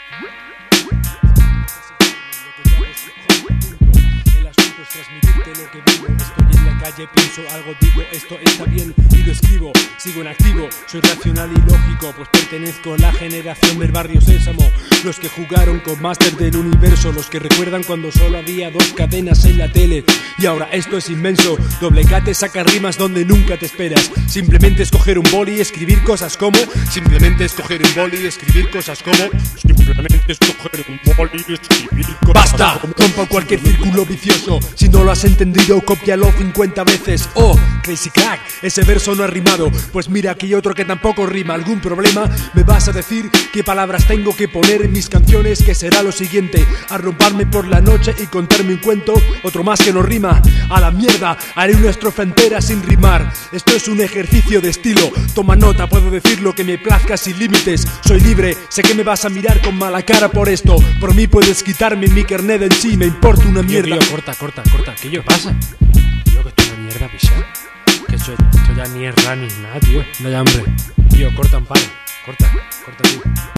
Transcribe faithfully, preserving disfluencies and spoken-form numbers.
El asunto es transmitirte lo que vivo. Estoy en la calle, pienso algo, digo esto está bien y lo escribo. Sigo en activo, soy racional y lógico, pues pertenezco a la generación del barrio Sésamo. Los que jugaron con Master del Universo, los que recuerdan cuando solo había dos cadenas en la tele. Y ahora esto es inmenso, Doble K saca rimas donde nunca te esperas. Simplemente escoger un boli y escribir cosas como Simplemente escoger un boli y escribir cosas como Simplemente escoger un boli y escribir cosas. ¡Basta! Rompa cualquier círculo vicioso. Si no lo has entendido, cópialo cincuenta veces. Oh, Crazy Crack, ese verso no ha rimado. Pues mira, aquí hay otro que tampoco rima. ¿Algún problema? ¿Me vas a decir qué palabras tengo que poner en mis canciones? Que será lo siguiente: arroparme por la noche y contarme un cuento. Otro más que no rima. A la mierda, haré una estrofa entera sin rimar. Esto es un ejercicio de estilo. Toma nota, puedo decir lo que me plazca sin límites. Soy libre, sé que me vas a mirar con mala cara por esto. Por mí puedes quitarme mi carnet en sí, me importa una mierda. Tío, tío, corta, corta, corta. ¿Qué yo pasa? Tío, que esto es una mierda, pisa. Que eso, esto ya ni es ra ni nada, tío. No hay hambre. Tío, corta, amparo. Corta, corta, tío.